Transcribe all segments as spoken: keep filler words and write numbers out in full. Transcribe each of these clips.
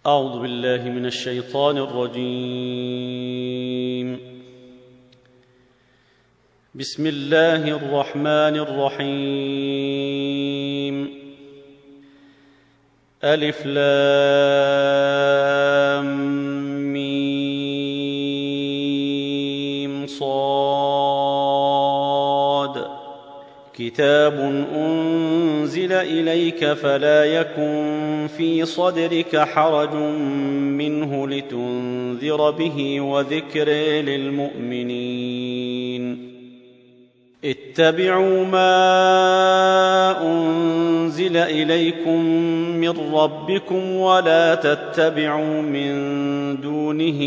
أعوذ بالله من الشيطان الرجيم. بسم الله الرحمن الرحيم. ألف لام ميم صاد. كتاب أنزل إليك فلا يكن في صدرك حرج منه لتنذر به وذكر للمؤمنين. اتبعوا ما أنزل إليكم من ربكم ولا تتبعوا من دونه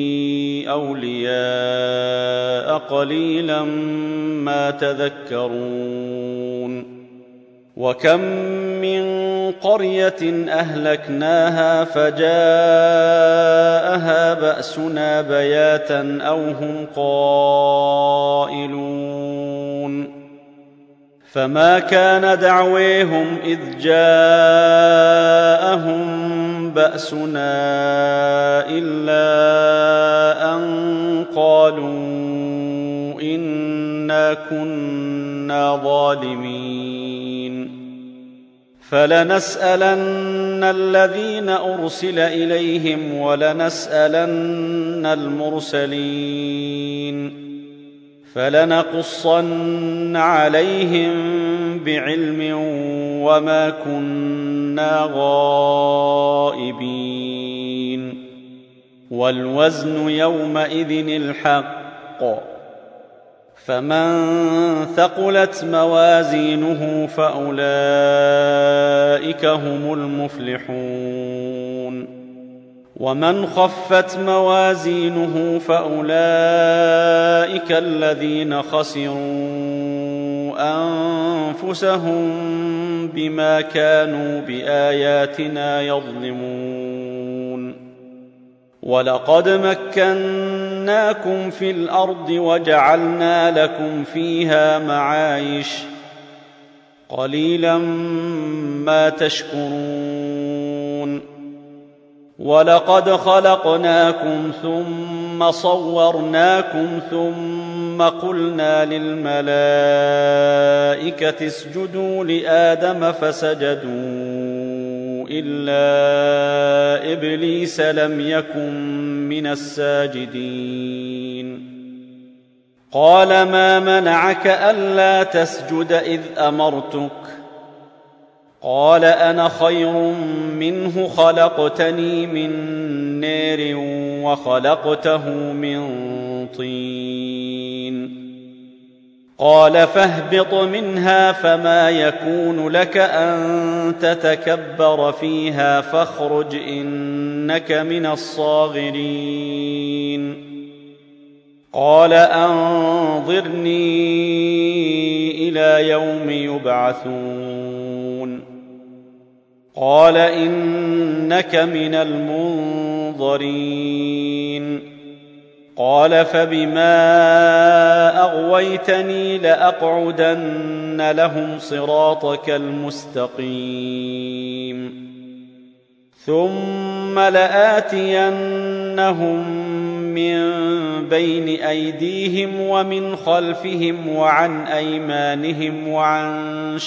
أولياء قليلا ما تذكرون. وكم من قرية أهلكناها فجاءها بأسنا بياتا أو هم قائلون. فما كان دعويهم إذ جاءهم بأسنا إلا أن قالوا إنا كنا ظالمين. فلنسألن الذين أرسل إليهم ولنسألن المرسلين. فلنقصن عليهم بعلم وما كنا غائبين. والوزن يومئذ الحق. فمن ثقلت موازينه فأولئك هم المفلحون. ومن خفت موازينه فأولئك الذين خسروا أنفسهم بما كانوا بآياتنا يظلمون. ولقد مكناكم في الأرض وجعلنا لكم فيها معايش قليلا ما تشكرون. ولقد خلقناكم ثم صورناكم ثم قلنا للملائكة اسجدوا لآدم فسجدوا إلا إبليس لم يكن من الساجدين. قال ما منعك ألا تسجد إذ أمرتك؟ قال أنا خير منه خلقتني من نار وخلقته من طين. قال فاهبط منها فما يكون لك أن تتكبر فيها فاخرج إنك من الصاغرين. قال أنظرني إلى يوم يبعثون. قال إنك من المنظرين. قال فبما أغويتني لأقعدن لهم صراطك المستقيم ثم لآتينهم من بين أيديهم ومن خلفهم وعن أيمانهم وعن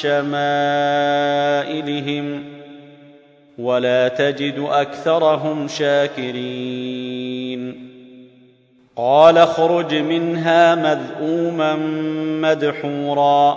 شمائلهم ولا تجد أكثرهم شاكرين. قال اخرج منها مذءوما مدحورا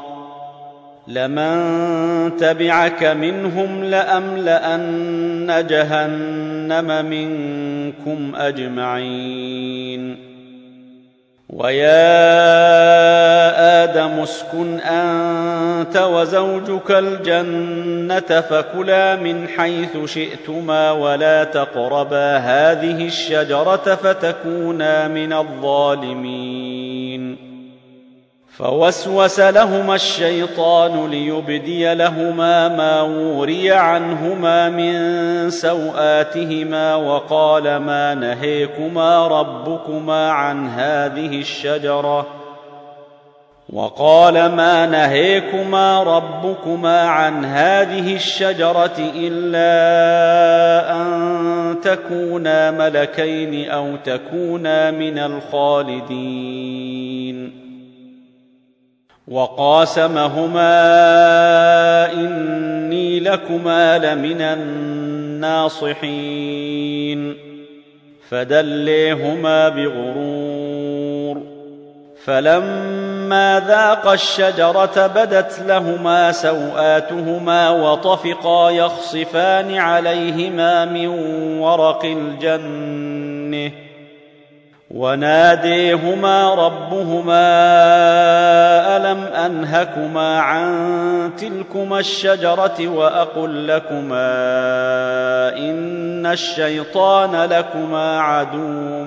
لمن تبعك منهم لأملأن جهنم منكم أجمعين. ويا آدم اسكن أنت وزوجك الجنة فكلا من حيث شئتما ولا تقربا هذه الشجرة فتكونا من الظالمين. فوسوس لهما الشيطان ليبدي لهما ما وري عنهما من سوآتهما وقال ما نهيكما ربكما عن هذه الشجرة وقال ما نهيكما ربكما عن هذه الشجرة إلا أن تكونا ملكين أو تكونا من الخالدين. وقاسمهما إني لكما لمن الناصحين فدليهما بغرور. فلما ذاقا الشجرة بدت لهما سوآتهما وطفقا يخصفان عليهما من ورق الجنة وناديهما ربهما ألم أنهكما عن تلكما الشجرة وأقل لكما إن الشيطان لكما عدو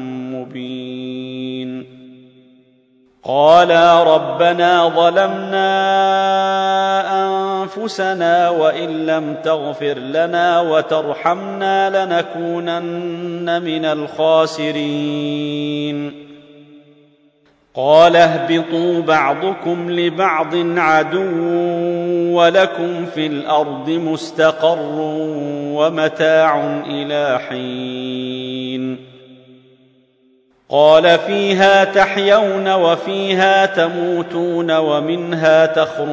مبين. قالا ربنا ظلمنا أنفسنا وإن لم تغفر لنا وترحمنا لنكونن من الخاسرين. قال اهبطوا بعضكم لبعض عدو ولكم في الأرض مستقر ومتاع إلى حين. قال فيها تحيون وفيها تموتون ومنها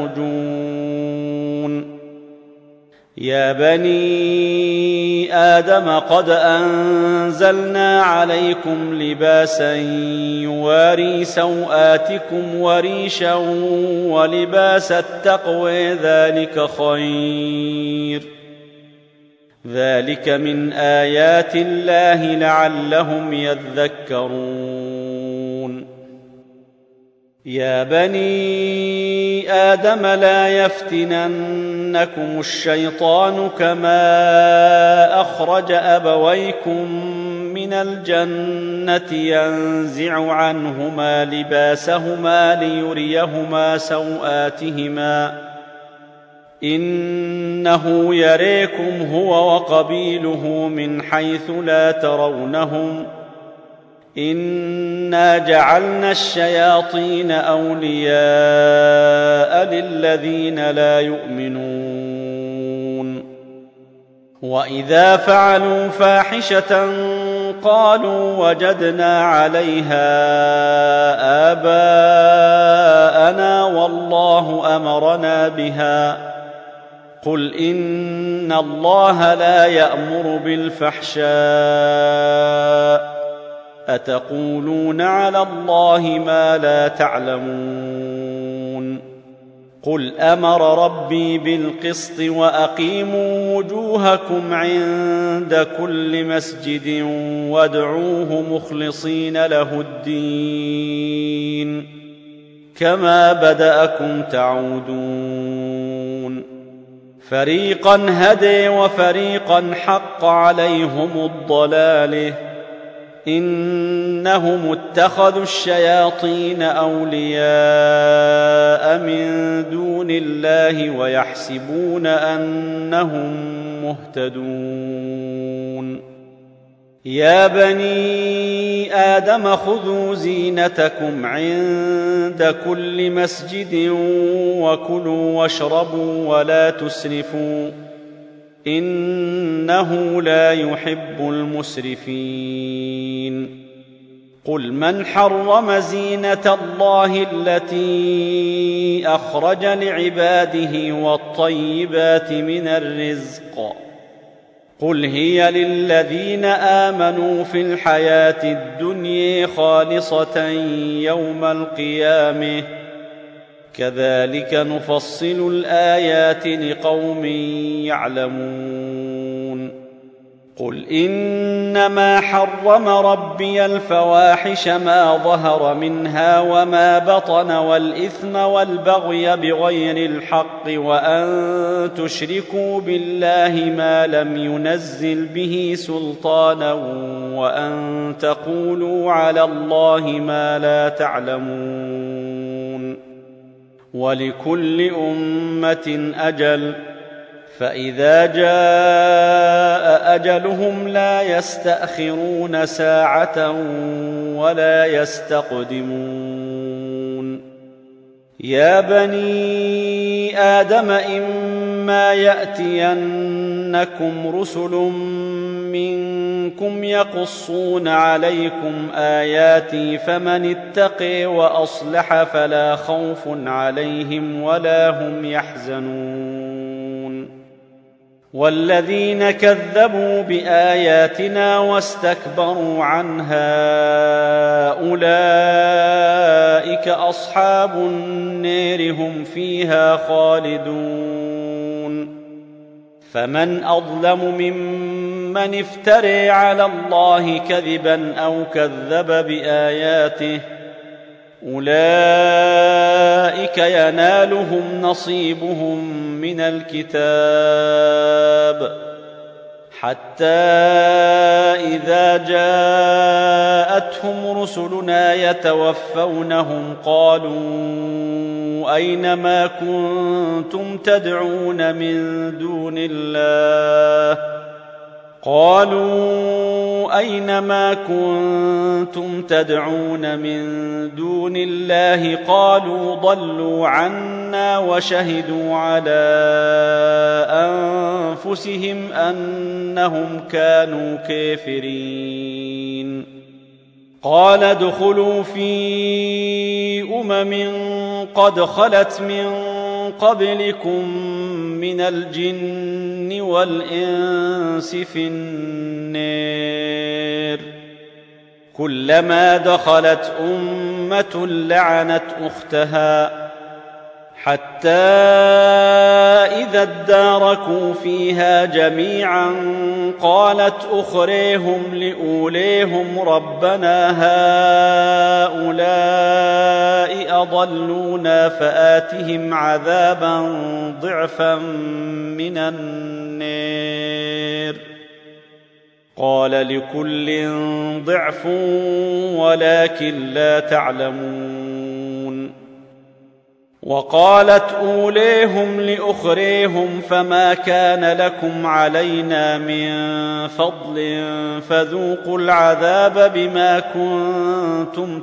تخرجون. يا بني آدم قد أنزلنا عليكم لباسا يواري سوآتكم وريشا ولباس التقوى ذلك خير ذلك من آيات الله لعلهم يذكرون. يا بني آدم لا يفتننكم الشيطان كما أخرج أبويكم من الجنة ينزع عنهما لباسهما ليريهما سوآتهما إنه يريكم هو وقبيله من حيث لا ترونهم إنا جعلنا الشياطين أولياء للذين لا يؤمنون. وإذا فعلوا فاحشة قالوا وجدنا عليها آباءنا والله أمرنا بها قل إن الله لا يأمر بالفحشاء أتقولون على الله ما لا تعلمون. قل أمر ربي بالقسط وأقيموا وجوهكم عند كل مسجد وادعوه مخلصين له الدين كما بدأكم تعودون. فريقا هدي وفريقا حق عليهم الضلاله إنهم اتخذوا الشياطين أولياء من دون الله ويحسبون أنهم مهتدون. يا بني آدم خذوا زينتكم عند كل مسجد وكلوا واشربوا ولا تسرفوا إنه لا يحب المسرفين. قل من حرم زينة الله التي أخرج لعباده والطيبات من الرزق قل هي للذين آمنوا في الحياة الدنيا خالصة يوم القيامة كذلك نفصل الآيات لقوم يعلمون. قل إنما حرم ربي الفواحش ما ظهر منها وما بطن والإثم والبغي بغير الحق وأن تشركوا بالله ما لم ينزل به سلطانا وأن تقولوا على الله ما لا تعلمون. ولكل أمة أجل فإذا جاء أجلهم لا يستأخرون ساعة ولا يستقدمون. يا بني آدم إما يأتينكم رسل منكم منكم يقصون عليكم آياتي فمن اتقي وأصلح فلا خوف عليهم ولا هم يحزنون والذين كذبوا بآياتنا واستكبروا عنها أولئك أصحاب النار هم فيها خالدون فمن أظلم ممن افترى على الله كذبا أو كذب بآياته أولئك ينالهم نصيبهم من الكتاب حتى إذا جاءتهم رسلنا يتوفونهم قالوا أين ما كنتم تدعون من دون الله قالوا أين ما كنتم تدعون من دون الله قالوا ضلوا عنا وشهدوا على أنفسهم أنهم كانوا كافرين قال ادخلوا في أمم قد خلت من قبلكم من الجن والإنس في النار كلما دخلت أمة لعنت أختها حتى إذا اداركوا فيها جميعا قالت أخريهم لأوليهم ربنا هؤلاء أضلونا فآتهم عذابا ضعفا من النار قال لكل ضعف ولكن لا تعلمون وقالت أوليهم لأخريهم فما كان لكم علينا من فضل فذوقوا العذاب بما كنتم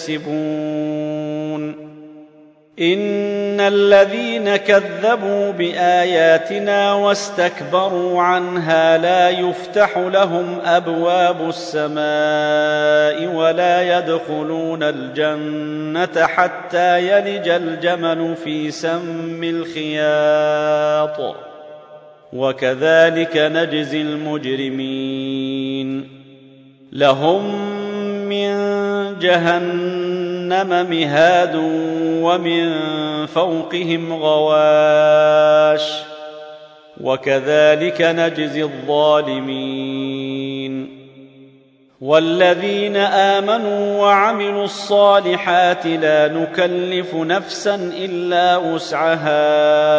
تكسبون إن الذين كذبوا بآياتنا واستكبروا عنها لا يفتح لهم أبواب السماء ولا يدخلون الجنة حتى يلج الجمل في سم الخياط وكذلك نجزي المجرمين لهم من جهنم مهاد ومن فوقهم غواش وكذلك نجزي الظالمين والذين آمنوا وعملوا الصالحات لا نكلف نفسا إلا وسعها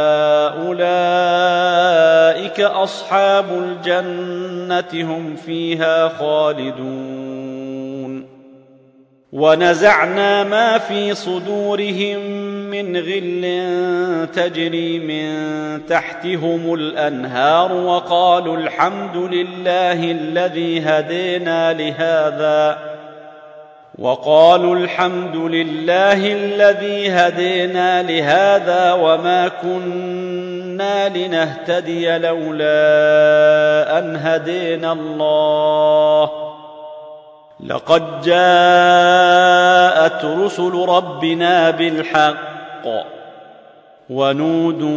أولئك أصحاب الجنة هم فيها خالدون ونزعنا ما في صدورهم من غل تجري من تحتهم الأنهار وقالوا الحمد لله الذي هدينا لهذا وقالوا الحمد لله الذي هدينا لهذا وما كنا لنهتدي لولا أن هدينا الله لقد جاءت رسل ربنا بالحق ونودوا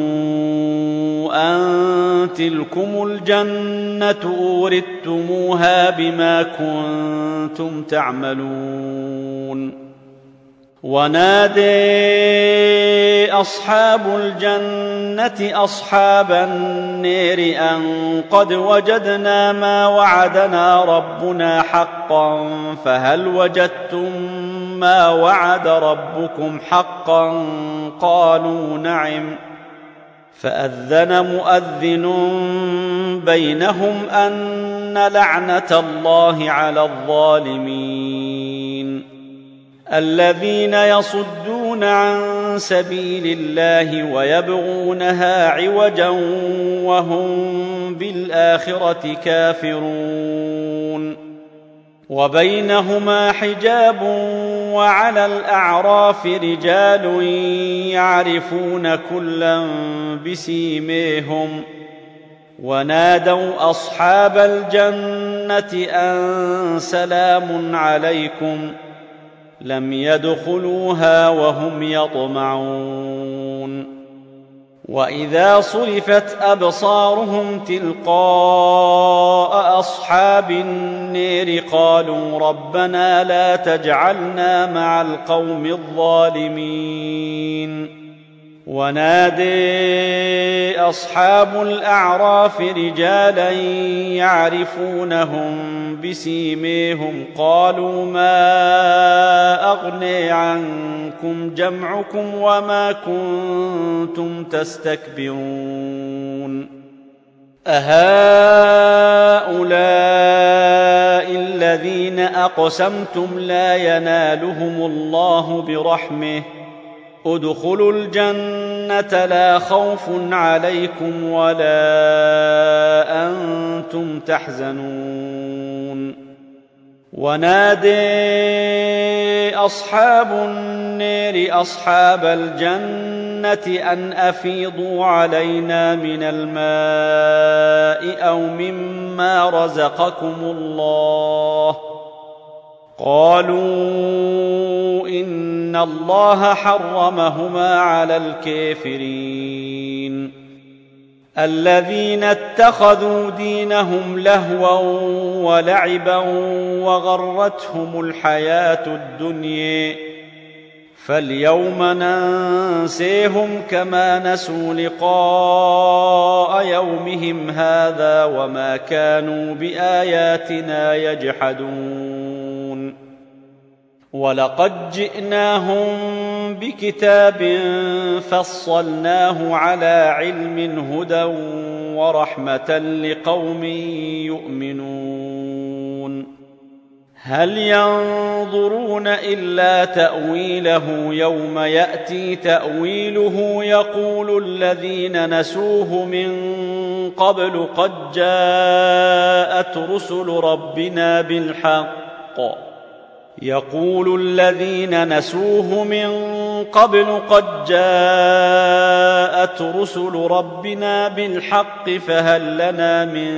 أن تلكم الجنة أورثتموها بما كنتم تعملون ونادى أصحاب الجنة أصحاب النار أن قد وجدنا ما وعدنا ربنا حقا فهل وجدتم ما وعد ربكم حقا قالوا نعم فأذن مؤذن بينهم أن لعنة الله على الظالمين الذين يصدون عن سبيل الله ويبغونها عوجا وهم بالآخرة كافرون وبينهما حجاب وعلى الأعراف رجال يعرفون كلا بسيميهم ونادوا أصحاب الجنة أن سلام عليكم لم يدخلوها وهم يطمعون وإذا صرفت أبصارهم تلقاء أصحاب النير قالوا ربنا لا تجعلنا مع القوم الظالمين ونادي أصحاب الأعراف رجالا يعرفونهم بسيميهم قالوا ما أغني عنكم جمعكم وما كنتم تستكبرون أهؤلاء الذين أقسمتم لا ينالهم الله برحمه ادخلوا الجنة لا خوف عليكم ولا أنتم تحزنون ونادي أصحاب النير أصحاب الجنة أن أفيضوا علينا من الماء أو مما رزقكم الله قالوا إن الله حرمهما على الكافرين الذين اتخذوا دينهم لهوا ولعبا وغرتهم الحياة الدنيا فاليوم ننسيهم كما نسوا لقاء يومهم هذا وما كانوا بآياتنا يجحدون ولقد جئناهم بكتاب فصلناه على علم هدى ورحمة لقوم يؤمنون هل ينظرون إلا تأويله يوم يأتي تأويله يقول الذين نسوه من قبل قد جاءت رسل ربنا بالحق يقول الذين نسوه من قبل قد جاءت رسل ربنا بالحق فهل لنا من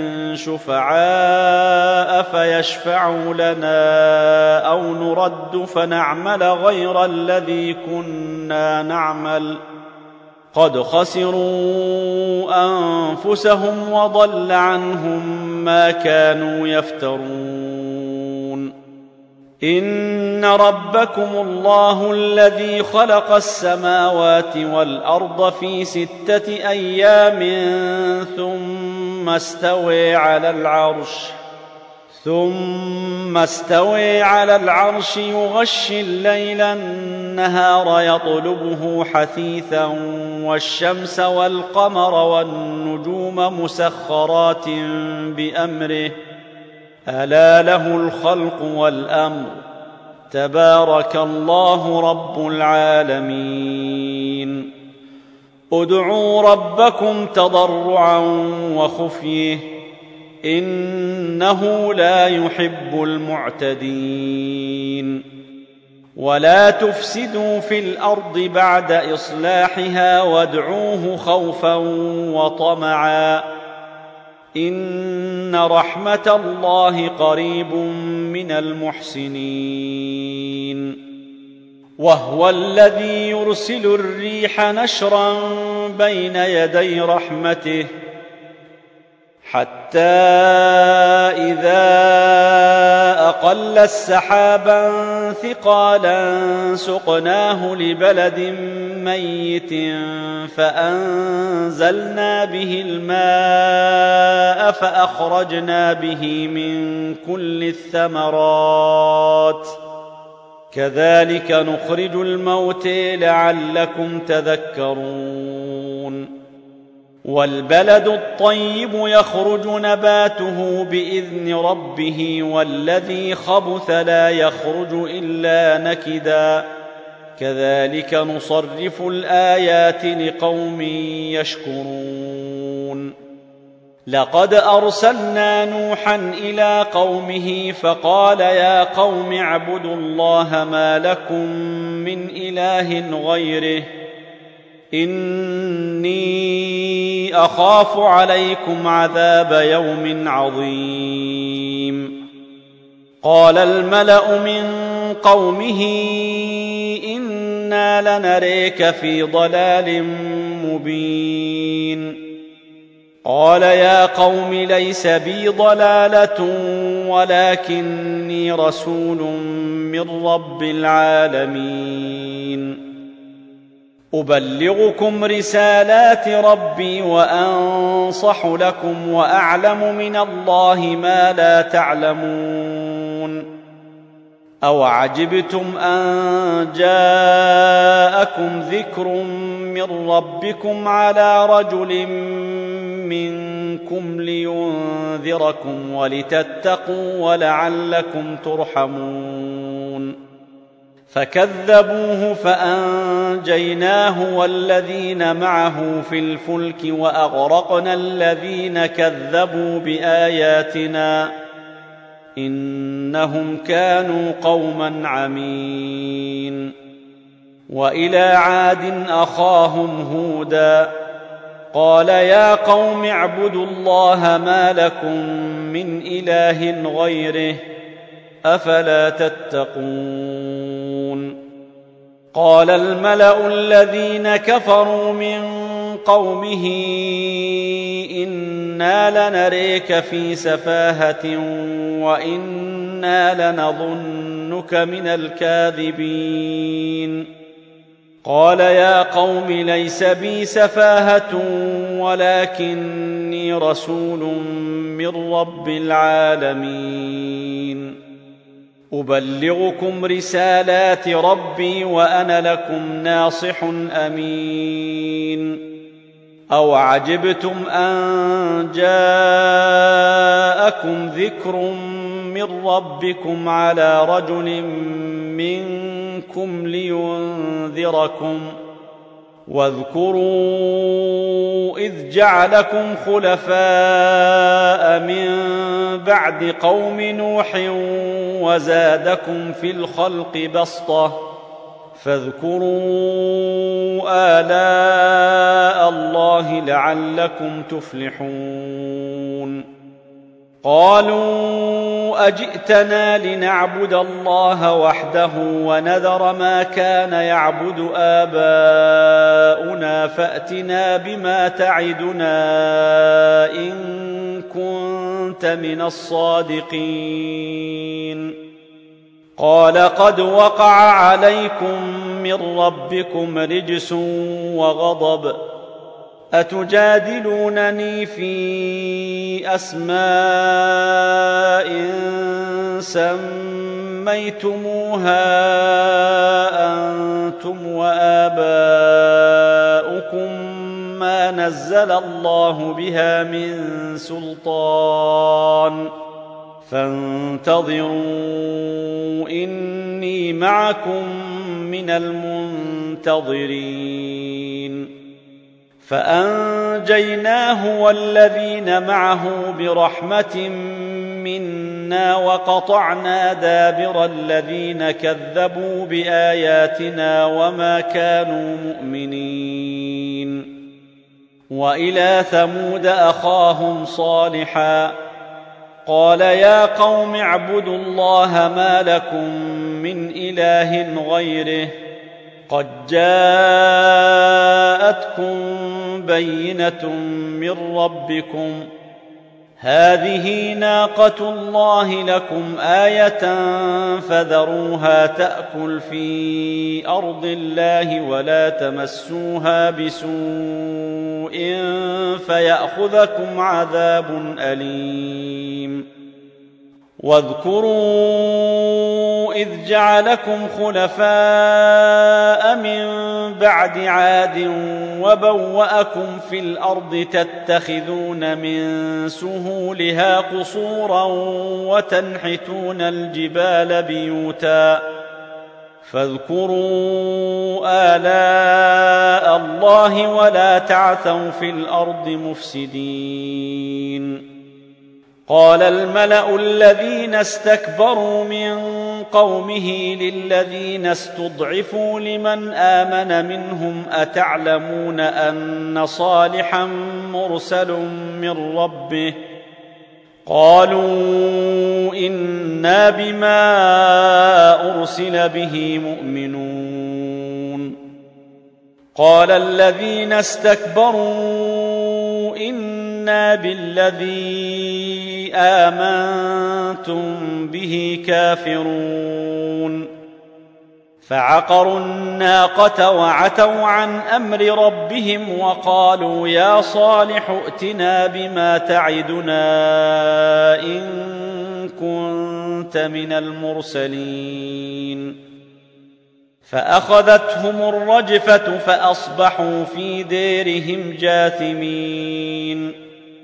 شفعاء فيشفعوا لنا أو نرد فنعمل غير الذي كنا نعمل قد خسروا أنفسهم وضل عنهم ما كانوا يفترون إن ربكم الله الذي خلق السماوات والأرض في ستة أيام ثم استوى على العرش ثم استوى على العرش يغشي الليل النهار يطلبه حثيثا والشمس والقمر والنجوم مسخرات بأمره ألا له الخلق والأمر تبارك الله رب العالمين ادعوا ربكم تضرعا وخفيه إنه لا يحب المعتدين ولا تفسدوا في الأرض بعد إصلاحها وادعوه خوفا وطمعا إن رحمة الله قريب من المحسنين وهو الذي يرسل الريح نشرا بين يدي رحمته حتى إذا أقل السحابا ثقالا سقناه لبلد ميت فأنزلنا به الماء فأخرجنا به من كل الثمرات كذلك نخرج الموتى لعلكم تذكرون والبلد الطيب يخرج نباته بإذن ربه والذي خبث لا يخرج إلا نكدا كذلك نصرف الآيات لقوم يشكرون لقد أرسلنا نوحا إلى قومه فقال يا قوم اعبدوا الله ما لكم من إله غيره إني أخاف عليكم عذاب يوم عظيم قال الملأ من قومه إنا لنريك في ضلال مبين قال يا قوم ليس بي ضلالة ولكني رسول من رب العالمين أبلغكم رسالات ربي وأنصح لكم وأعلم من الله ما لا تعلمون أوعجبتم أن جاءكم ذكر من ربكم على رجل منكم لينذركم ولتتقوا ولعلكم ترحمون فكذبوه فأنجيناه والذين معه في الفلك وأغرقنا الذين كذبوا بآياتنا إنهم كانوا قوما عمين وإلى عاد أخاهم هودا قال يا قوم اعبدوا الله ما لكم من إله غيره أفلا تتقون قال الملأ الذين كفروا من قومه إنا لنريك في سفاهة وإنا لنظنك من الكاذبين قال يا قوم ليس بي سفاهة ولكني رسول من رب العالمين أبلغكم رسالات ربي وأنا لكم ناصح أمين أوعجبتم أن جاءكم ذكر من ربكم على رجل منكم لينذركم واذكروا إذ جعلكم خلفاء من بعد قوم نوح وزادكم في الخلق بسطة فاذكروا آلاء الله لعلكم تفلحون قالوا أجئتنا لنعبد الله وحده ونذر ما كان يعبد آباؤنا فأتنا بما تعدنا إن كنت من الصادقين قال قد وقع عليكم من ربكم رجس وغضب أتجادلونني في أسماء سميتموها أنتم وآباؤكم ما نزل الله بها من سلطان فانتظروا إني معكم من المنتظرين فأنجيناه والذين معه برحمة منا وقطعنا دابر الذين كذبوا بآياتنا وما كانوا مؤمنين وإلى ثمود أخاهم صالحا قال يا قوم اعبدوا الله ما لكم من إله غيره قد جاءتكم بينة من ربكم هذه ناقة الله لكم آية فذروها تأكل في أرض الله ولا تمسوها بسوء فيأخذكم عذاب أليم واذكروا إذ جعلكم خلفاء من بعد عاد وبوأكم في الأرض تتخذون من سهولها قصورا وتنحتون الجبال بيوتا فاذكروا آلاء الله ولا تعثوا في الأرض مفسدين قال الملأ الذين استكبروا من قومه للذين استضعفوا لمن آمن منهم أتعلمون أن صالحا مرسل من ربه قالوا إن إنا بما أرسل به مؤمنون قال الذين استكبروا إنا بالذي آمنتم به كافرون فعقروا الناقة وعتوا عن أمر ربهم وقالوا يا صالح ائتنا بما تعدنا إن كنت من المرسلين فأخذتهم الرجفة فأصبحوا في ديرهم جاثمين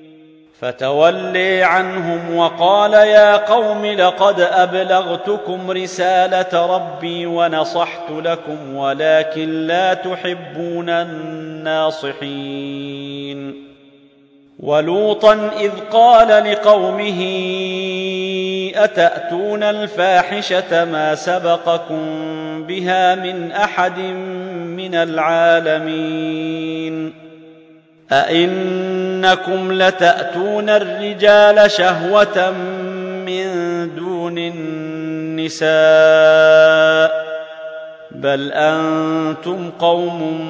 فتولي عنهم وقال يا قوم لقد أبلغتكم رسالة ربي ونصحت لكم ولكن لا تحبون الناصحين ولوطا إذ قال لقومه أتأتون الفاحشة ما سبقكم بها من أحد من العالمين أئنكم لتأتون الرجال شهوة من دون النساء بل أنتم قوم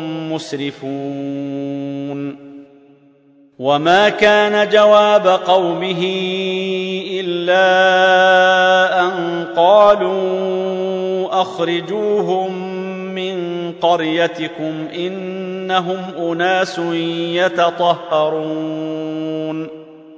مسرفون وما كان جواب قومه إلا أن قالوا أخرجوهم من قريتكم إنهم أناس يتطهرون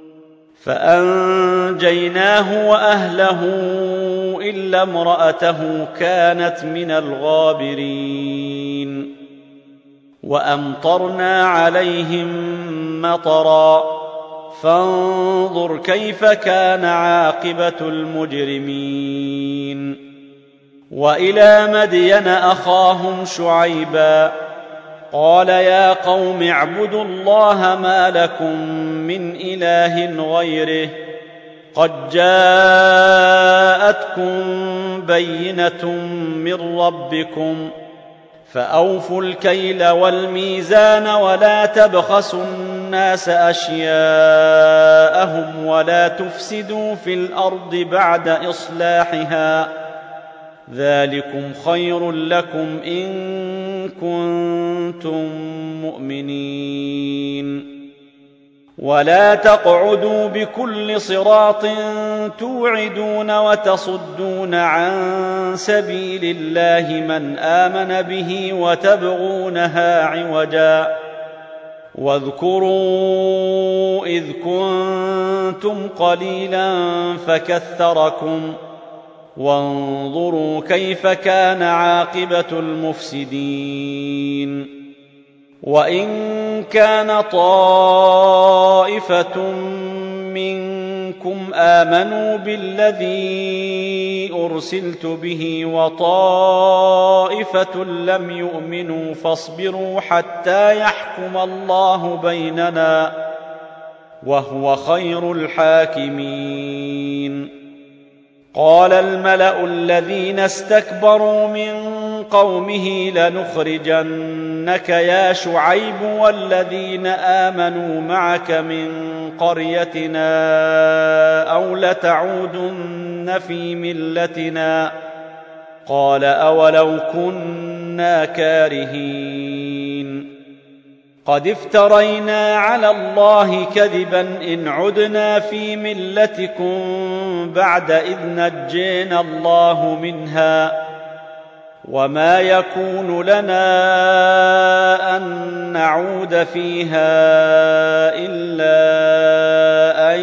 فأنجيناه وأهله إلا امرأته كانت من الغابرين وأمطرنا عليهم مطرا فانظر كيف كان عاقبة المجرمين وإلى مدين أخاهم شعيبا قال يا قوم اعبدوا الله ما لكم من إله غيره قد جاءتكم بينة من ربكم فأوفوا الكيل والميزان ولا تبخسوا الناس أشياءهم ولا تفسدوا في الأرض بعد إصلاحها ذلكم خير لكم إن كنتم مؤمنين ولا تقعدوا بكل صراط توعدون وتصدون عن سبيل الله من آمن به وتبغونها عوجا واذكروا إذ كنتم قليلا فكثركم وانظروا كيف كان عاقبة المفسدين وإن كان طائفة منكم آمنوا بالذي أرسلت به وطائفة لم يؤمنوا فاصبروا حتى يحكم الله بيننا وهو خير الحاكمين قال الملأ الذين استكبروا من قومه لنخرجنك يا شعيب والذين آمنوا معك من قريتنا أو لتعودن في ملتنا قال أولو كنا كارهين قد افترينا على الله كذبا إن عدنا في ملتكم بعد إذ نجينا الله منها وما يكون لنا أن نعود فيها إلا أن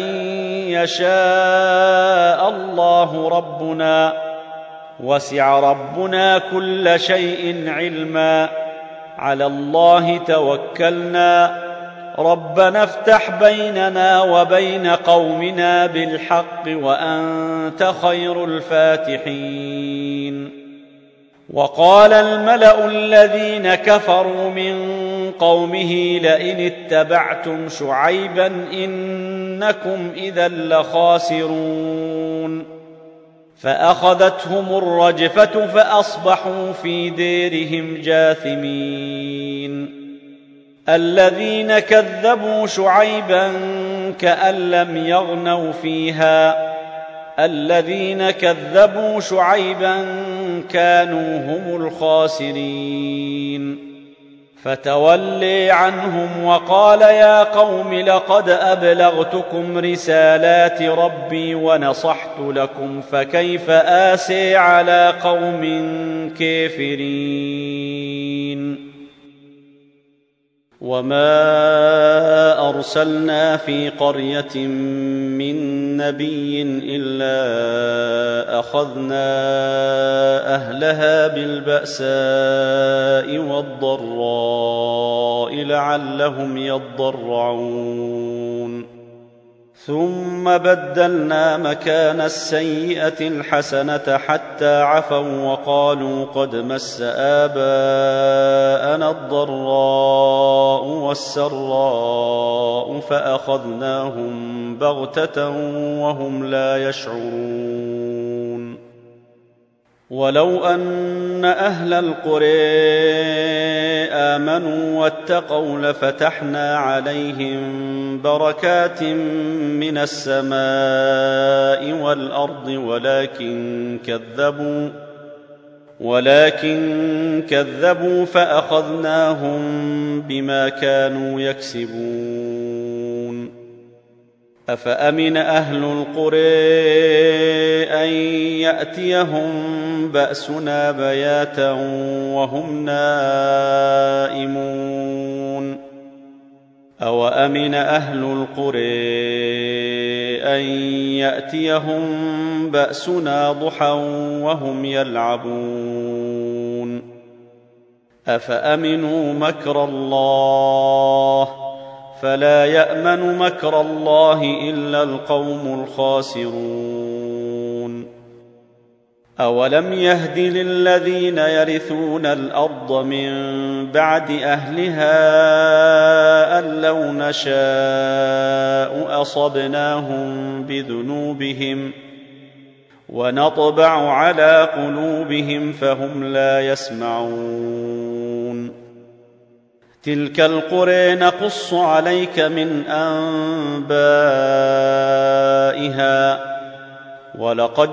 يشاء الله ربنا وسع ربنا كل شيء علما على الله توكلنا ربنا افتح بيننا وبين قومنا بالحق وأنت خير الفاتحين وقال الملأ الذين كفروا من قومه لئن اتبعتم شعيبا إنكم إذا لخاسرون فأخذتهم الرجفة فأصبحوا في ديرهم جاثمين الذين كذبوا شعيبا كأن لم يغنوا فيها الذين كذبوا شعيبا كانوا هم الخاسرين فتولي عنهم وقال يا قوم لقد أبلغتكم رسالات ربي ونصحت لكم فكيف آسي على قوم كافرين وما أرسلنا في قرية من نبي إلا أخذنا أهلها بالبأساء والضراء لعلهم يضرعون ثم بدلنا مكان السيئة الحسنة حتى عفوا وقالوا قد مس آباءنا الضراء والسراء فأخذناهم بغتة وهم لا يشعرون ولو أن أهل القرى آمنوا واتقوا لفتحنا عليهم بركات من السماء والأرض ولكن كذبوا ولكن كذبوا فأخذناهم بما كانوا يكسبون أفأمن أهل القرى أن يأتيهم بأسنا بياتا وهم نائمون أوأمن أهل القرى أن يأتيهم بأسنا ضحى وهم يلعبون أفأمنوا مكر الله فلا يأمن مكر الله إلا القوم الخاسرون أولم يهد للذين يرثون الأرض من بعد أهلها أن لو نشاء أصبناهم بذنوبهم ونطبع على قلوبهم فهم لا يسمعون تلك القرى نقص عليك من أنبائها ولقد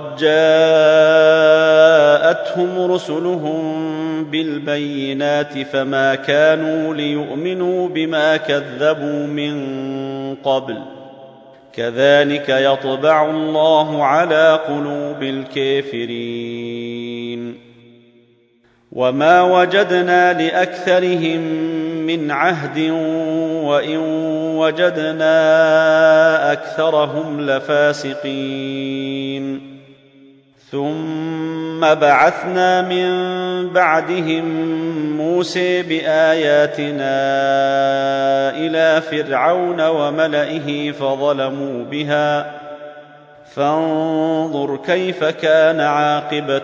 جاءتهم رسلهم بالبينات فما كانوا ليؤمنوا بما كذبوا من قبل كذلك يطبع الله على قلوب الكافرين وما وجدنا لأكثرهم من عهد وإن وجدنا أكثرهم لفاسقين ثم بعثنا من بعدهم موسى بآياتنا إلى فرعون وملئه فظلموا بها فانظر كيف كان عاقبة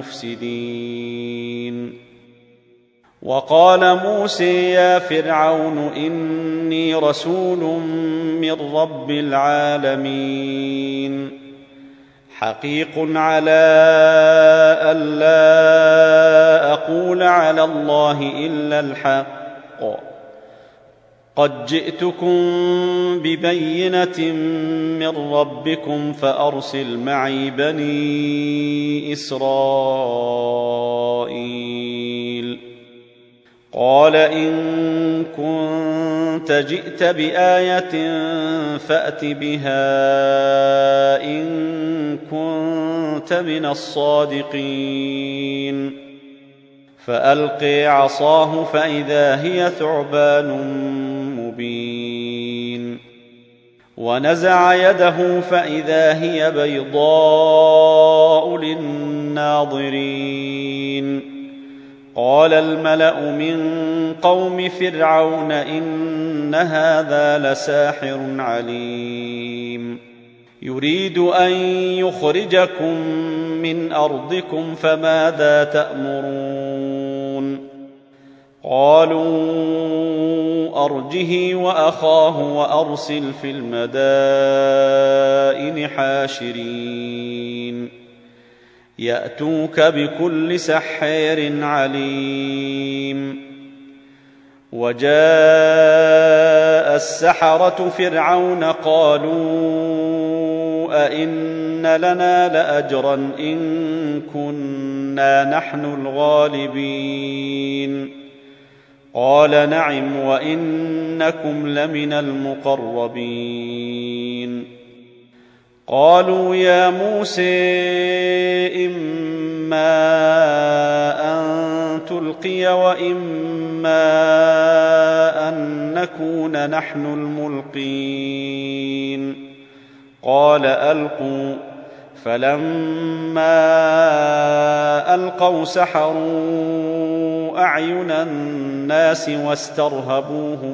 المفسدين وقال موسى يا فرعون إني رسول من رب العالمين حقيق على ألا أقول على الله إلا الحق قد جئتكم ببينة من ربكم فأرسل معي بني إسرائيل قال إن كنت جئت بآية فأت بها إن كنت من الصادقين فألقي عصاه فإذا هي ثعبان مبين ونزع يده فإذا هي بيضاء للناظرين قال الملأ من قوم فرعون إن هذا لساحر عليم يريد أن يخرجكم من أرضكم فماذا تأمرون قالوا أرجه وأخاه وأرسل في المدائن حاشرين يأتوك بكل سحار عليم وجاء السحرة فرعون قالوا أئن لنا لأجرا إن كنا نحن الغالبين قال نعم وإنكم لمن المقربين قالوا يا موسى إما أن تلقي وإما أن نكون نحن الملقين قال ألقوا فلما ألقوا سحروا أعين الناس واسترهبوهم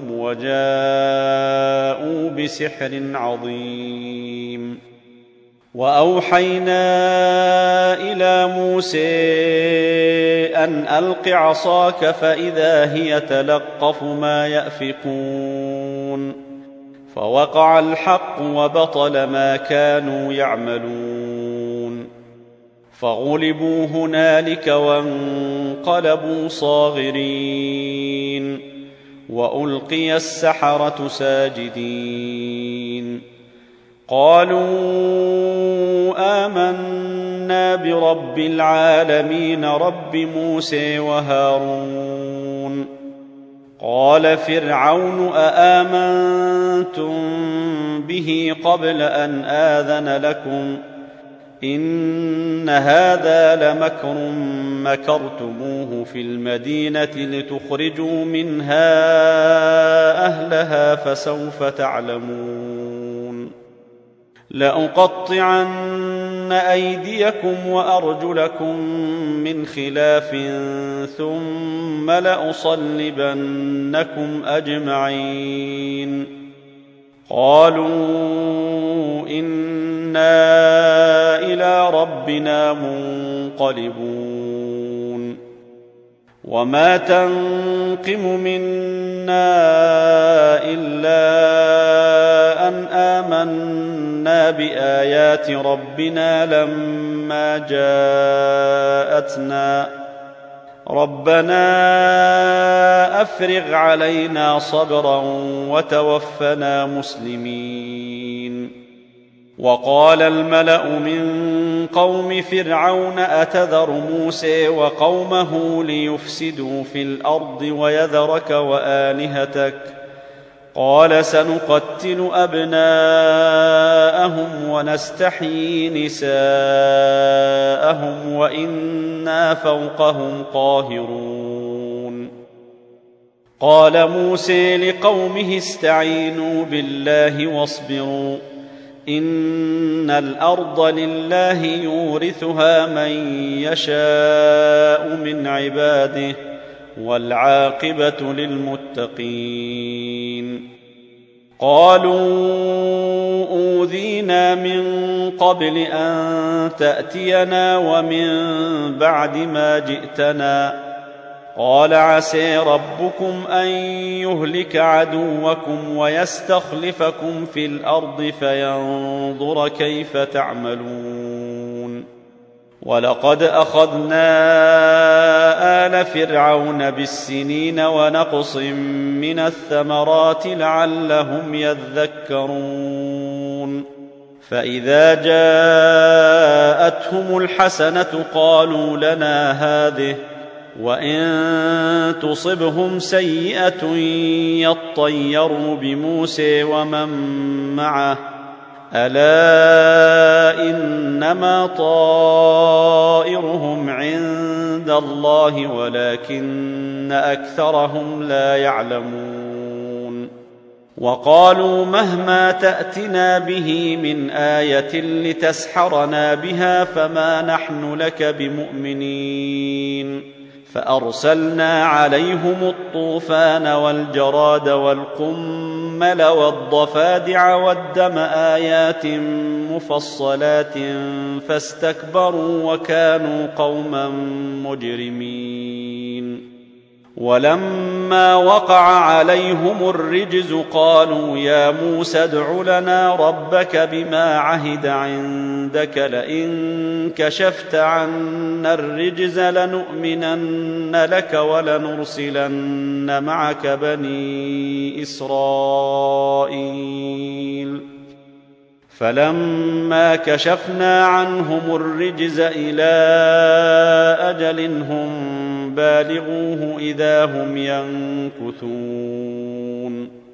وجاءوا بسحر عظيم وأوحينا إلى موسى أن ألق عصاك فإذا هي تلقف ما يأفكون فوقع الحق وبطل ما كانوا يعملون فغلبوا هنالك وانقلبوا صاغرين وألقي السحرة ساجدين قالوا آمنا برب العالمين رب موسى وهارون قال فرعون أآمنتم به قبل أن آذن لكم إن هذا لمكر مكرتموه في المدينة لتخرجوا منها أهلها فسوف تعلمون لأقطعن أيديكم وأرجلكم من خلاف ثم لأصلبنكم أجمعين قالوا إنا إلى ربنا منقلبون وما تنقم منا إلا أن آمنا بآيات ربنا لما جاءتنا ربنا أفرغ علينا صبرا وتوفنا مسلمين وقال الملأ من قوم فرعون أتذر موسى وقومه ليفسدوا في الأرض ويذرك وآلهتك قال سنقتل أبناءهم ونستحيي نساءهم وإنا فوقهم قاهرون قال موسى لقومه استعينوا بالله واصبروا إن الأرض لله يورثها من يشاء من عباده والعاقبة للمتقين قالوا أوذينا من قبل أن تأتينا ومن بعد ما جئتنا قال عسى ربكم أن يهلك عدوكم ويستخلفكم في الأرض فينظر كيف تعملون ولقد أخذنا آل فرعون بالسنين ونقص من الثمرات لعلهم يذكرون فإذا جاءتهم الحسنة قالوا لنا هذه وإن تصبهم سيئة يطيروا بموسى ومن معه ألا إنما طائرهم عند الله ولكن أكثرهم لا يعلمون وقالوا مهما تأتنا به من آية لتسحرنا بها فما نحن لك بمؤمنين فأرسلنا عليهم الطوفان والجراد والقمل والضفادع والدم آيات مفصلات فاستكبروا وكانوا قوما مجرمين ولما وقع عليهم الرجز قالوا يا موسى ادع لنا ربك بما عهد عندك لئن كشفت عنا الرجز لنؤمنن لك ولنرسلن معك بني إسرائيل فلما كشفنا عنهم الرجز إلى أجل هم بالغوه إذا هم ينكثون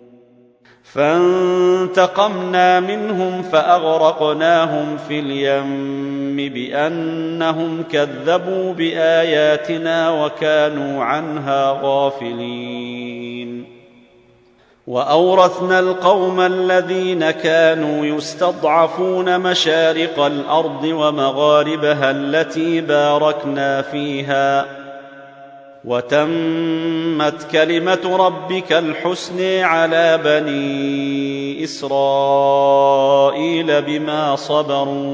فانتقمنا منهم فأغرقناهم في اليم بأنهم كذبوا بآياتنا وكانوا عنها غافلين وأورثنا القوم الذين كانوا يستضعفون مشارق الأرض ومغاربها التي باركنا فيها وتمت كلمة ربك الحسنى على بني إسرائيل بما صبروا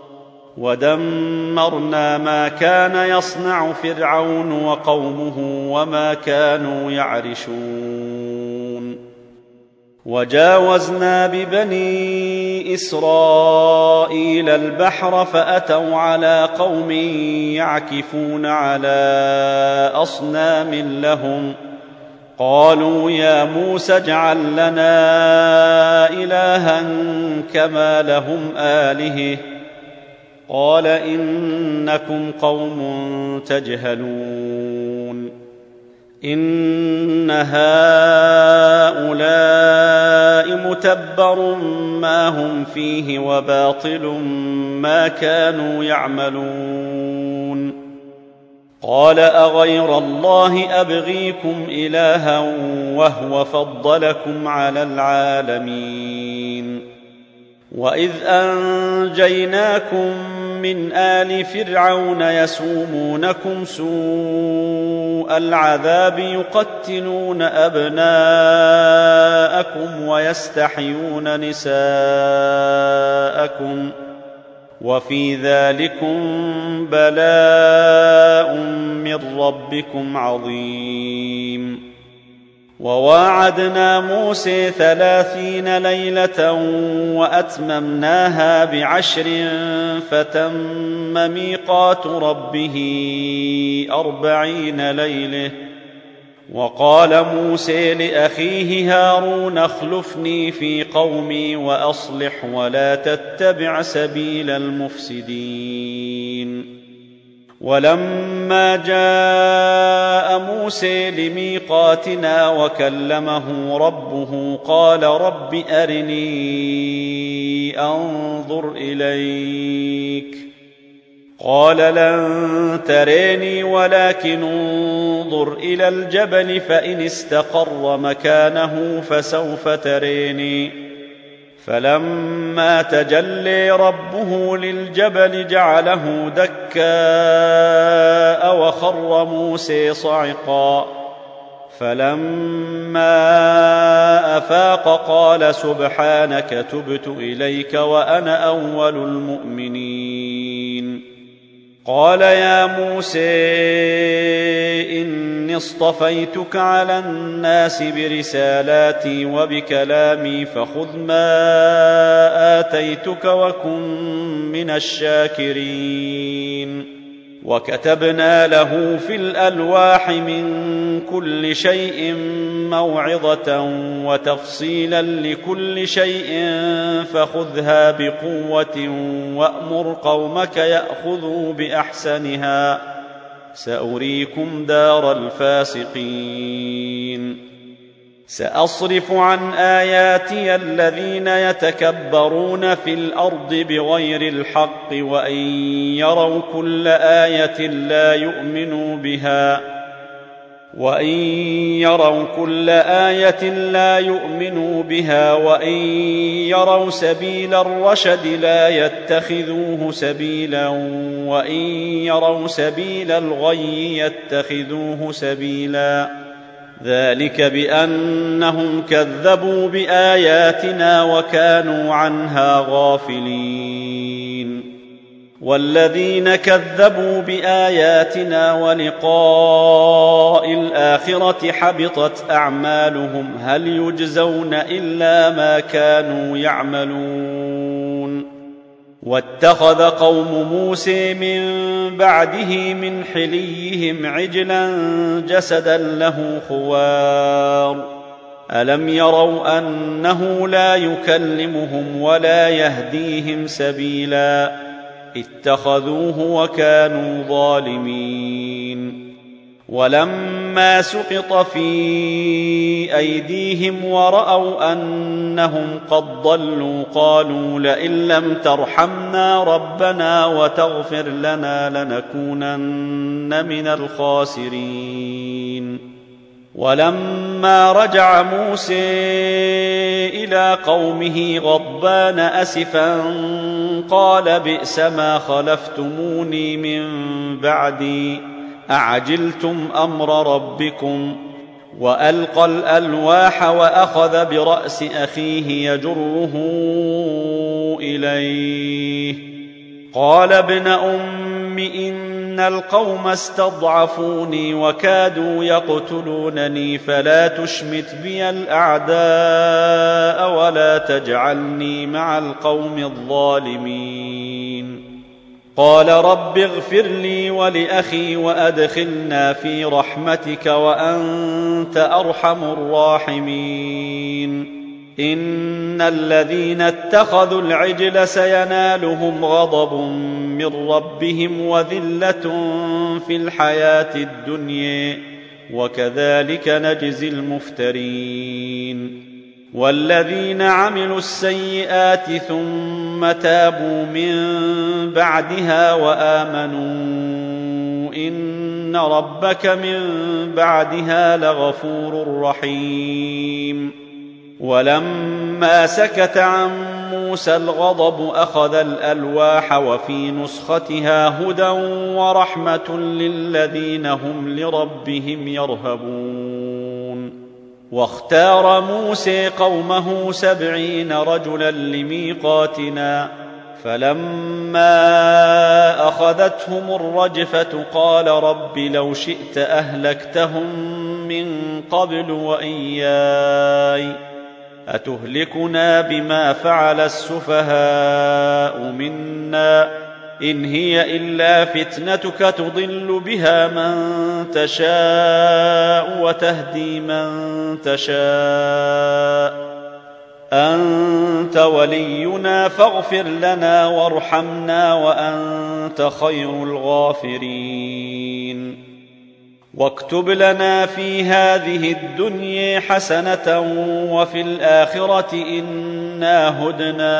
ودمرنا ما كان يصنع فرعون وقومه وما كانوا يعرشون وجاوزنا ببني إسرائيل البحر فأتوا على قوم يعكفون على أصنام لهم قالوا يا موسى اجعل لنا إلها كما لهم آلهة قال إنكم قوم تجهلون إن هؤلاء متبر ما هم فيه وباطل ما كانوا يعملون قال أغير الله أبغيكم إلها وهو فضلكم على العالمين وإذ أنجيناكم من آل فرعون يسومونكم سوء العذاب يقتلون أبناءكم ويستحيون نساءكم وفي ذلكم بلاء من ربكم عظيم وواعدنا موسى ثلاثين ليلة وأتممناها بعشر فتم ميقات ربه أربعين ليلة وقال موسى لأخيه هارون اخلفني في قومي وأصلح ولا تتبع سبيل المفسدين ولما جاء موسى لميقاتنا وكلمه ربه قال رب أرني أنظر إليك قال لن تريني ولكن انظر إلى الجبل فإن استقر مكانه فسوف تريني فلما تجلى ربه للجبل جعله دكاء وخر موسى صعقا فلما أفاق قال سبحانك تبت إليك وأنا أول المؤمنين قال يا موسى إني اصطفيتك على الناس برسالاتي وبكلامي فخذ ما آتيتك وكن من الشاكرين وكتبنا له في الألواح من كل شيء موعظة وتفصيلا لكل شيء فخذها بقوة وأمر قومك يأخذوا بأحسنها سأريكم دار الفاسقين سأصرف عن آياتي الذين يتكبرون في الأرض بغير الحق وإن يروا كل آية لا يؤمنوا بها وإن يروا كل آية لا يؤمنوا بها وإن يروا سبيل الرشد لا يتخذوه سبيلا وإن يروا سبيل الغي يتخذوه سبيلا ذلك بأنهم كذبوا بآياتنا وكانوا عنها غافلين والذين كذبوا بآياتنا ولقاء الآخرة حبطت أعمالهم هل يجزون إلا ما كانوا يعملون واتخذ قوم موسى من بعده من حليهم عجلا جسدا له خوار ألم يروا أنه لا يكلمهم ولا يهديهم سبيلا اتخذوه وكانوا ظالمين ولما سقط في أيديهم ورأوا أنهم قد ضلوا قالوا لئن لم ترحمنا ربنا وتغفر لنا لنكونن من الخاسرين ولما رجع موسى إلى قومه غضبان أسفا قال بئس ما خلفتموني من بعدي أعجلتم أمر ربكم وألقى الألواح وأخذ برأس أخيه يجره إليه قال ابن أم إن القوم استضعفوني وكادوا يقتلونني فلا تشمت بي الأعداء ولا تجعلني مع القوم الظالمين قال رب اغفر لي ولأخي وأدخلنا في رحمتك وأنت أرحم الراحمين إن الذين اتخذوا العجل سينالهم غضب من ربهم وذلة في الحياة الدنيا وكذلك نجزي المفترين والذين عملوا السيئات ثم تابوا من بعدها وآمنوا إن ربك من بعدها لغفور رحيم ولما سكت عن موسى الغضب أخذ الألواح وفي نسختها هدى ورحمة للذين هم لربهم يرهبون واختار موسى قومه سبعين رجلا لميقاتنا فلما أخذتهم الرجفة قال رب لو شئت أهلكتهم من قبل وإياي أتهلكنا بما فعل السفهاء منا إن هي إلا فتنتك تضل بها من تشاء وتهدي من تشاء أنت ولينا فاغفر لنا وارحمنا وأنت خير الغافرين واكتب لنا في هذه الدنيا حسنة وفي الآخرة إنا هدنا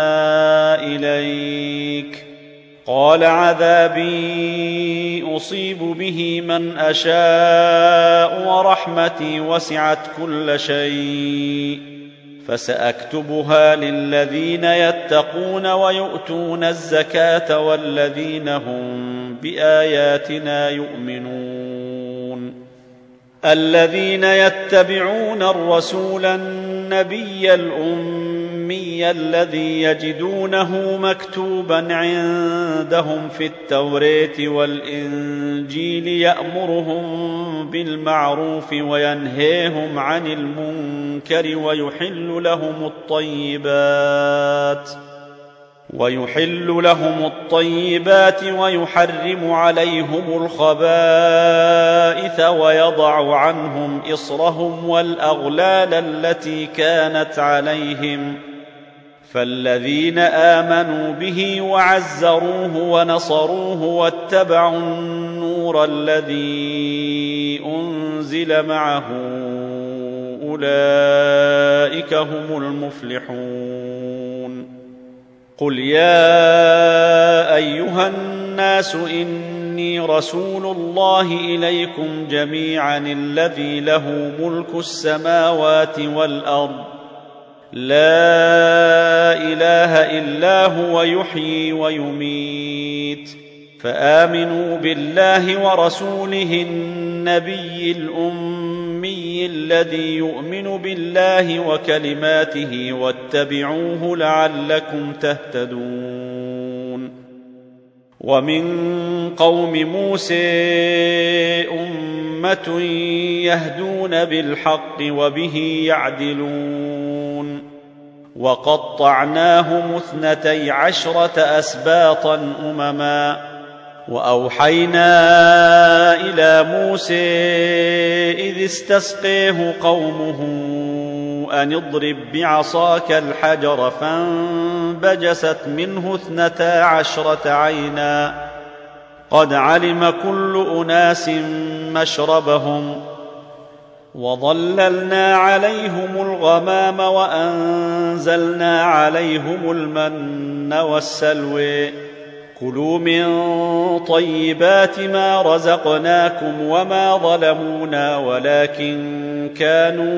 إليك قال عذابي أصيب به من أشاء ورحمتي وسعت كل شيء فسأكتبها للذين يتقون ويؤتون الزكاة والذين هم بآياتنا يؤمنون الذين يتبعون الرسول النبي الأمي الذي يجدونه مكتوبا عندهم في التوراة والإنجيل يأمرهم بالمعروف وينهيهم عن المنكر ويحل لهم الطيبات ويحل لهم الطيبات ويحرم عليهم الخبائث ويضع عنهم إصرهم والأغلال التي كانت عليهم فالذين آمنوا به وعزروه ونصروه واتبعوا النور الذي أنزل معه أولئك هم المفلحون قل يا أيها الناس إني رسول الله إليكم جميعا الذي له ملك السماوات والأرض لا إله إلا هو يحيي ويميت فآمنوا بالله ورسوله النبي الأمي الذي يؤمن بالله وكلماته واتبعوه لعلكم تهتدون ومن قوم موسى أمة يهدون بالحق وبه يعدلون وقطعناهم اثنتي عشرة أسباطا أمما وأوحينا إلى موسى إذ استسقيه قومه أن اضرب بعصاك الحجر فانبجست منه اثنتا عشرة عينا قد علم كل أناس مشربهم وظللنا عليهم الغمام وأنزلنا عليهم المن والسلوى كلوا من طيبات ما رزقناكم وما ظلمونا ولكن كانوا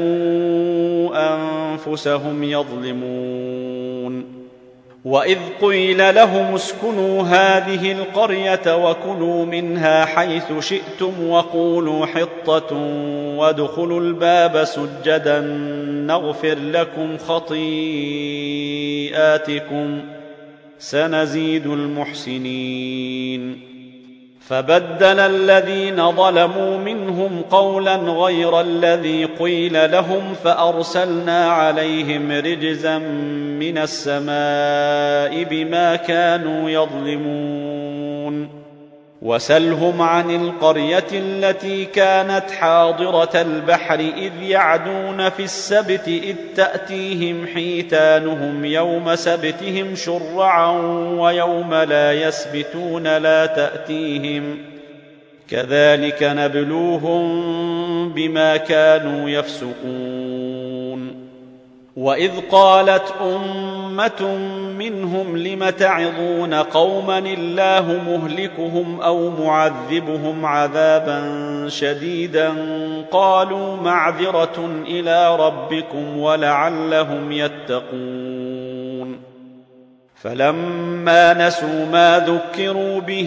أنفسهم يظلمون وإذ قيل لهم اسكنوا هذه القرية وكلوا منها حيث شئتم وقولوا حطة وادخلوا الباب سجدا نغفر لكم خطيئاتكم سنزيد المحسنين فبدل الذين ظلموا منهم قولا غير الذي قيل لهم فأرسلنا عليهم رجزا من السماء بما كانوا يظلمون وسلهم عن القرية التي كانت حاضرة البحر إذ يعدون في السبت إذ تأتيهم حيتانهم يوم سبتهم شرعا ويوم لا يسبتون لا تأتيهم كذلك نبلوهم بما كانوا يفسقون وإذ قالت أمة منهم لم تعظون قوما الله مهلكهم أو معذبهم عذابا شديدا قالوا معذرة إلى ربكم ولعلهم يتقون فلما نسوا ما ذكروا به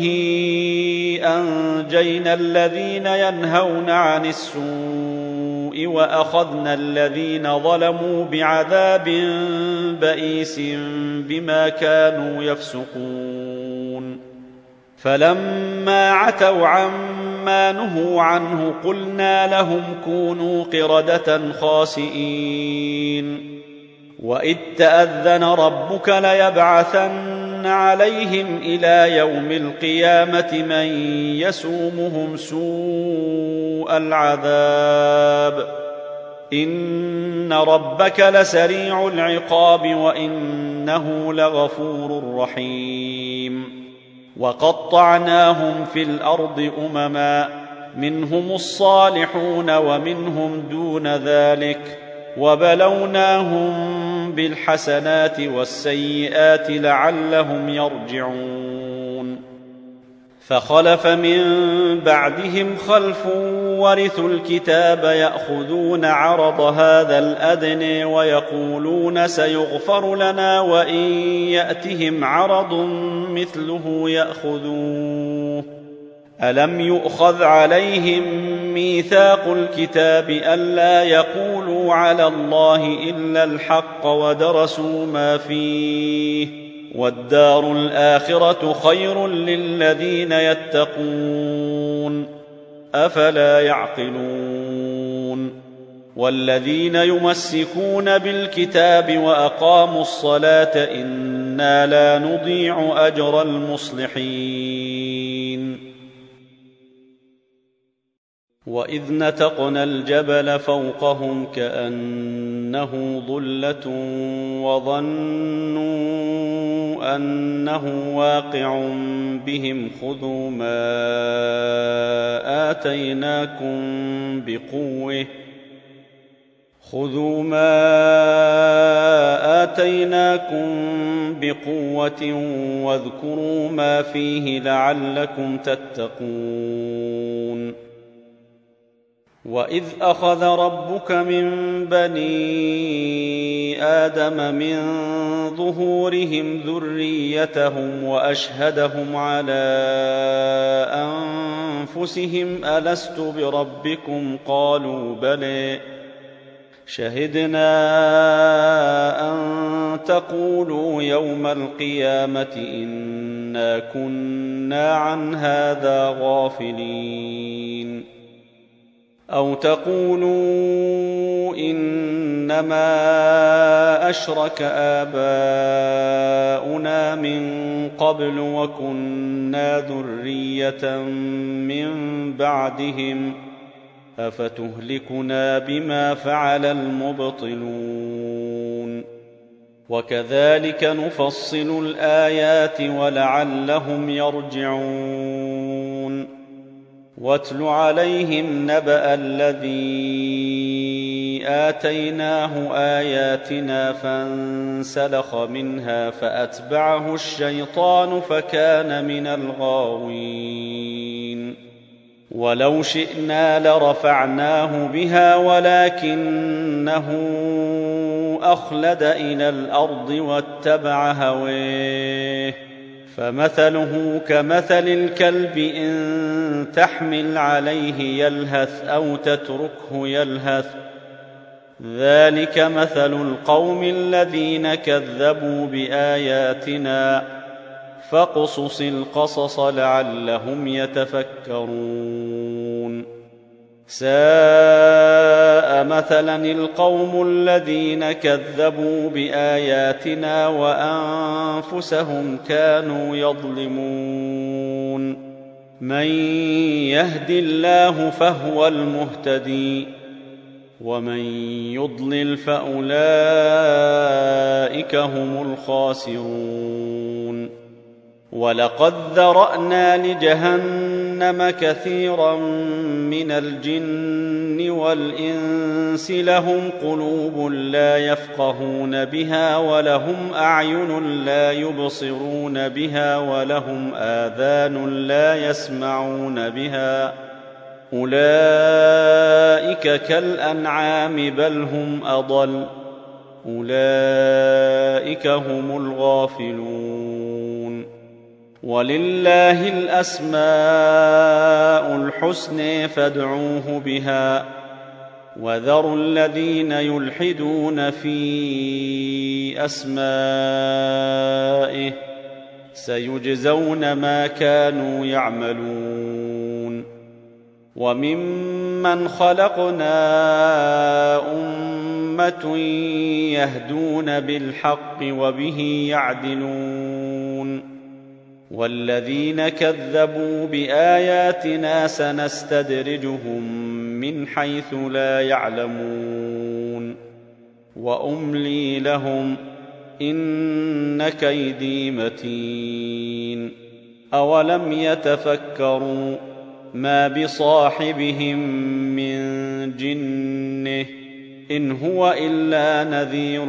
أنجينا الذين ينهون عن السوء وأخذنا الذين ظلموا بعذاب بئيس بما كانوا يفسقون فلما عتوا عما نهوا عنه قلنا لهم كونوا قردة خاسئين وإذ تأذن ربك ليبعثن عليهم إلى يوم القيامة من يسومهم سوء العذاب إن ربك لسريع العقاب وإنه لغفور رحيم وقطعناهم في الأرض أمما منهم الصالحون ومنهم دون ذلك وبلوناهم بالحسنات والسيئات لعلهم يرجعون فخلف من بعدهم خلف ورثوا الكتاب يأخذون عرض هذا الأدنى ويقولون سيغفر لنا وإن يأتهم عرض مثله يأخذوه ألم يؤخذ عليهم ميثاق الكتاب ألا يقولوا على الله إلا الحق ودرسوا ما فيه والدار الآخرة خير للذين يتقون أفلا يعقلون والذين يمسكون بالكتاب وأقاموا الصلاة إنا لا نضيع أجر المصلحين وإذ نتقنا الجبل فوقهم كأنه ظلة وظنوا أنه واقع بهم خذوا ما آتيناكم بقوة خذوا ما آتيناكم بقوة واذكروا ما فيه لعلكم تتقون وإذ أخذ ربك من بني آدم من ظهورهم ذريتهم وأشهدهم على أنفسهم ألست بربكم قالوا بلى شهدنا أن تقولوا يوم القيامة إنا كنا عن هذا غافلين أو تقولوا إنما أشرك آباؤنا من قبل وكنا ذرية من بعدهم أفتهلكنا بما فعل المبطلون وكذلك نفصل الآيات ولعلهم يرجعون واتل عليهم نبأ الذي آتيناه آياتنا فانسلخ منها فأتبعه الشيطان فكان من الغاوين ولو شئنا لرفعناه بها ولكنه أخلد إلى الأرض واتبع هويه فمثله كمثل الكلب إن تحمل عليه يلهث أو تتركه يلهث ذلك مثل القوم الذين كذبوا بآياتنا فاقصص القصص لعلهم يتفكرون ساء مثلا القوم الذين كذبوا بآياتنا وأنفسهم كانوا يظلمون من يهد الله فهو المهتدي ومن يضلل فأولئك هم الخاسرون ولقد ذرأنا لجهنم كثيرا من الجن والإنس لهم قلوب لا يفقهون بها ولهم أعين لا يبصرون بها ولهم آذان لا يسمعون بها أولئك كالأنعام بل هم أضل أولئك هم الغافلون ولله الأسماء الحسنى فادعوه بها وذروا الذين يلحدون في أسمائه سيجزون ما كانوا يعملون وممن خلقنا أمة يهدون بالحق وبه يعدلون والذين كذبوا بآياتنا سنستدرجهم من حيث لا يعلمون وأملي لهم إن كيدي متين أولم يتفكروا ما بصاحبهم من جنة إن هو إلا نذير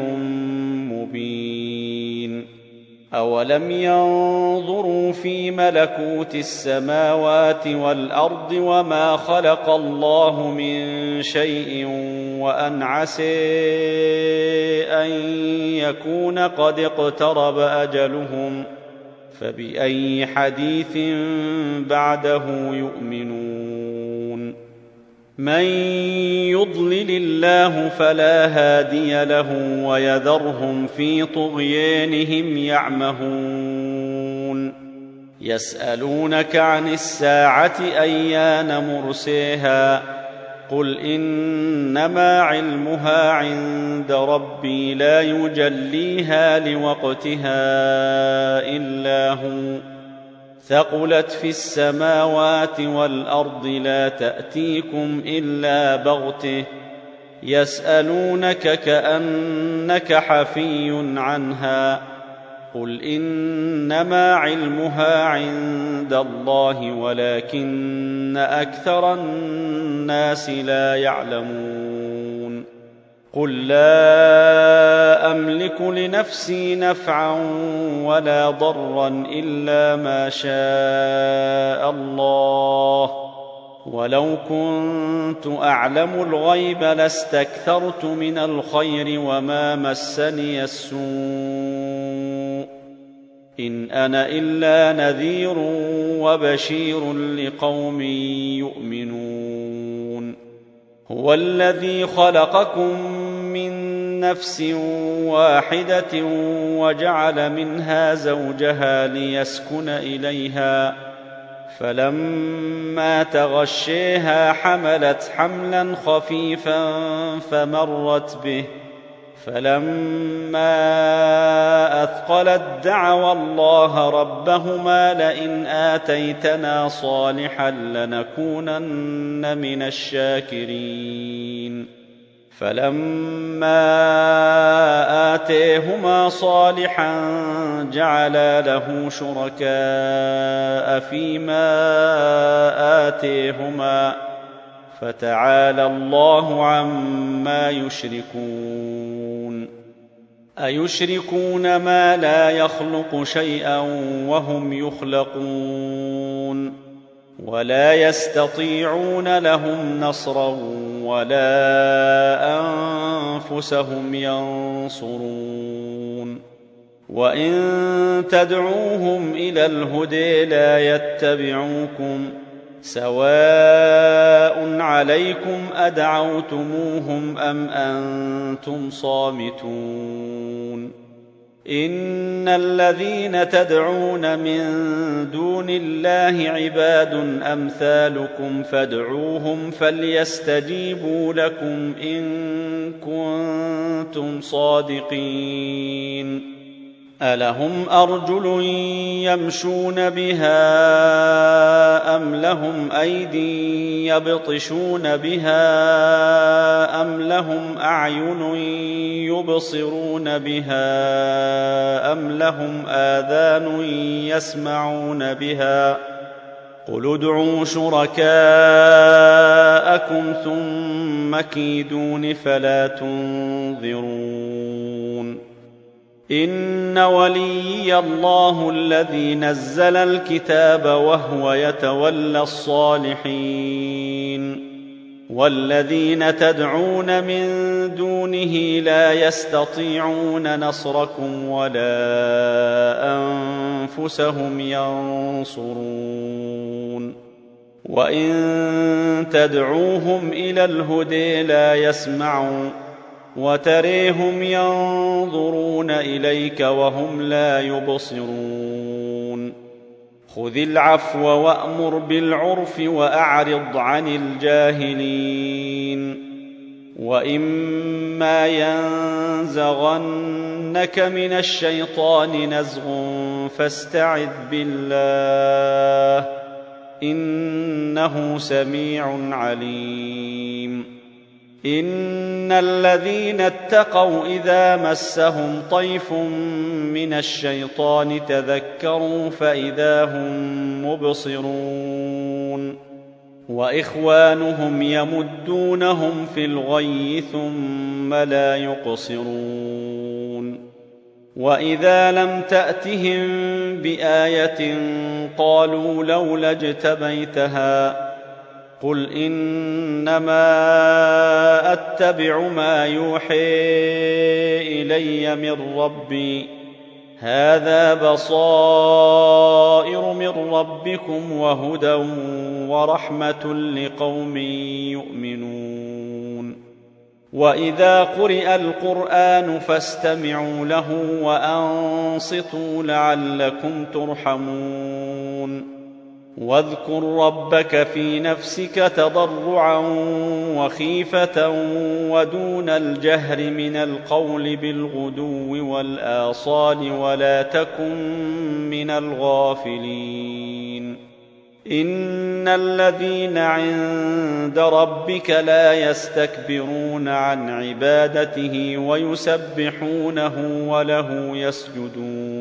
مبين أولم ينظروا في ملكوت السماوات والأرض وما خلق الله من شيء وأن عسى أن يكون قد اقترب أجلهم فبأي حديث بعده يؤمنون من يضلل الله فلا هادي له ويذرهم في طغيانهم يعمهون يسألونك عن الساعة أيان مرساها قل إنما علمها عند ربي لا يجليها لوقتها إلا هو ثقلت في السماوات والأرض لا تأتيكم إلا بغته يسألونك كأنك حفي عنها قل إنما علمها عند الله ولكن أكثر الناس لا يعلمون قل لا أملك لنفسي نفعا ولا ضرا إلا ما شاء الله ولو كنت أعلم الغيب لاستكثرت من الخير وما مسني السوء إن أنا إلا نذير وبشير لقوم يؤمنون هو الذي خلقكم من نفس واحدة وجعل منها زوجها ليسكن إليها فلما تغشيها حملت حملا خفيفا فمرت به فلما أثقلت دعوا الله ربهما لئن آتيتنا صالحا لنكونن من الشاكرين فلما آتيهما صالحا جعلا له شركاء فيما آتيهما فتعالى الله عما يشركون أيشركون ما لا يخلق شيئا وهم يخلقون ولا يستطيعون لهم نصرا ولا أنفسهم ينصرون وإن تدعوهم إلى الهدى لا يتبعوكم سواء عليكم أدعوتموهم أم أنتم صامتون إن الذين تدعون من دون الله عباد أمثالكم فادعوهم فليستجيبوا لكم إن كنتم صادقين ألهم أرجل يمشون بها أم لهم أيدي يبطشون بها أم لهم أعين يبصرون بها أم لهم آذان يسمعون بها قل ادعوا شركاءكم ثم كيدون فلا تنظرون إن وليي الله الذي نزل الكتاب وهو يتولى الصالحين والذين تدعون من دونه لا يستطيعون نصركم ولا أنفسهم ينصرون وإن تدعوهم إلى الهدى لا يسمعون وتريهم ينظرون إليك وهم لا يبصرون خذ العفو وأمر بالعرف وأعرض عن الجاهلين وإما ينزغنك من الشيطان نزغ فاستعذ بالله إنه سميع عليم إن الذين اتقوا إذا مسهم طيف من الشيطان تذكروا فإذا هم مبصرون وإخوانهم يمدونهم في الغي ثم لا يقصرون وإذا لم تأتهم بآية قالوا لولا اجتبيتها قل إنما أتبع ما يوحي إلي من ربي هذا بصائر من ربكم وهدى ورحمة لقوم يؤمنون وإذا قرئ القرآن فاستمعوا له وأنصتوا لعلكم ترحمون واذكر ربك في نفسك تضرعا وخيفة ودون الجهر من القول بالغدو والآصال ولا تكن من الغافلين إن الذين عند ربك لا يستكبرون عن عبادته ويسبحونه وله يسجدون